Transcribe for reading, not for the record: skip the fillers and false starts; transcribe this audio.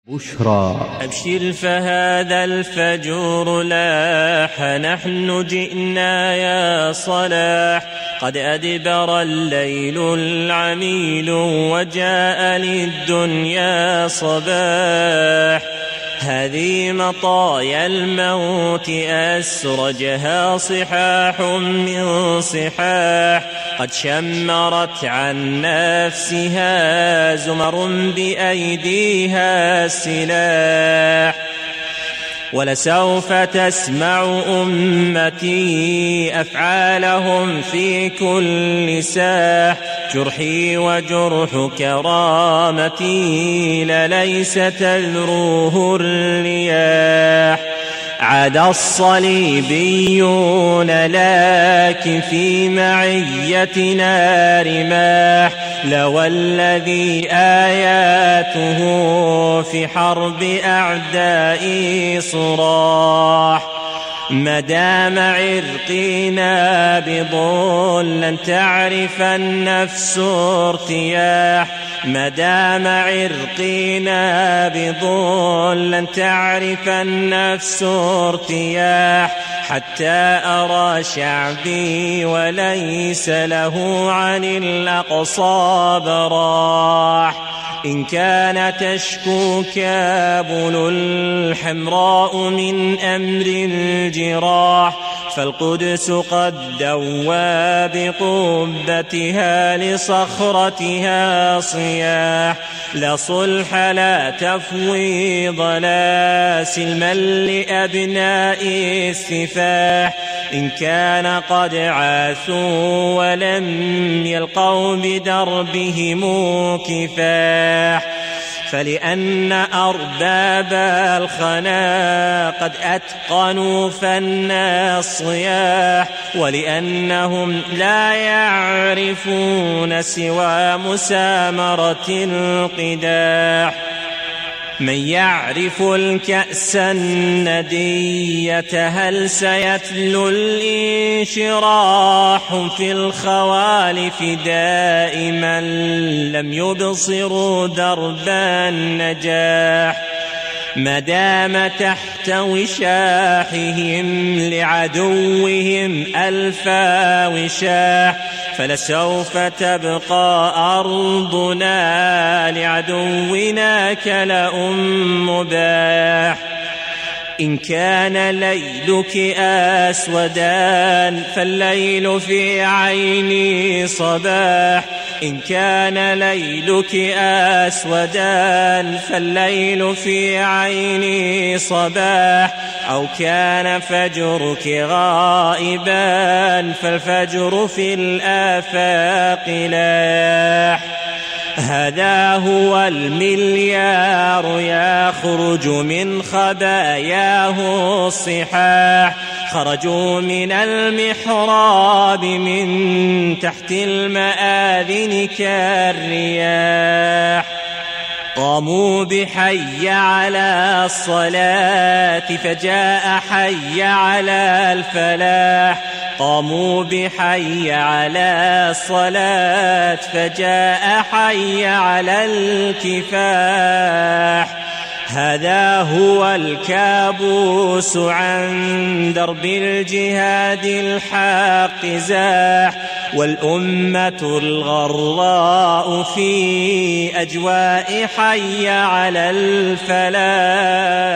بشرى. أبشر فهذا الفجر لاح، نحن جئنا يا صلاح. قد أدبر الليل العميل وجاء للدنيا صباح. هذه مطايا الموت أسرجها صحاح من صحاح. قد شمرت عن نفسها زمر بأيديها السلاح. ولسوف تسمع أمتي أفعالهم في كل ساح. جرحي وجرح كرامتي ليس تذروه الرياح. عاد الصليبيون لكن في معيتنا رماح. لو الذي آياته في حرب أعدائي صراح. ما دام عرقي نابض لن تعرف النفس ارتياح. ما دام عرقي نابض لن تعرف النفس ارتياح. حتى أرى شعبي وليس له عن الأقصى براح. إن كان تشكو كابل الحمراء من أمر الجراح. فالقدس قد دوى بقبتها لصخرتها صياح. لا صلح لا تفويض لا سلما لأبناء السفاح. إن كان قد عاثوا ولم يلقوا بدربهم كفاح. فلأن أرباب الخنا قد أتقنوا فن الصياح. ولأنهم لا يعرفون سوى مسامرة القداح. من يعرف الكأس الندية هل سيتلو الانشراح. في الخوالف دائما لم يبصروا درب النجاح. ما دام تحت وشاحهم لعدوهم ألفا وشاح. فلسوف تبقى أرضنا لعدونا كلأم مباح. إن كان ليلك أسودان فالليل في عيني صباح. إن كان ليلك أسودان فالليل في عيني صباح. أو كان فجرك غائبا فالفجر في الآفاق لاح. هذا هو المليار يخرج من خباياه الصحاح. خرجوا من المحراب من تحت المآذن كالرياح. قاموا بحي على الصلاة فجاء حي على الفلاح. قاموا بحي على الصلاة فجاء حي على الكفاح. هذا هو الكابوس عن درب الجهاد الحق زاح. والأمة الغراء في أجواء حي على الفلاح.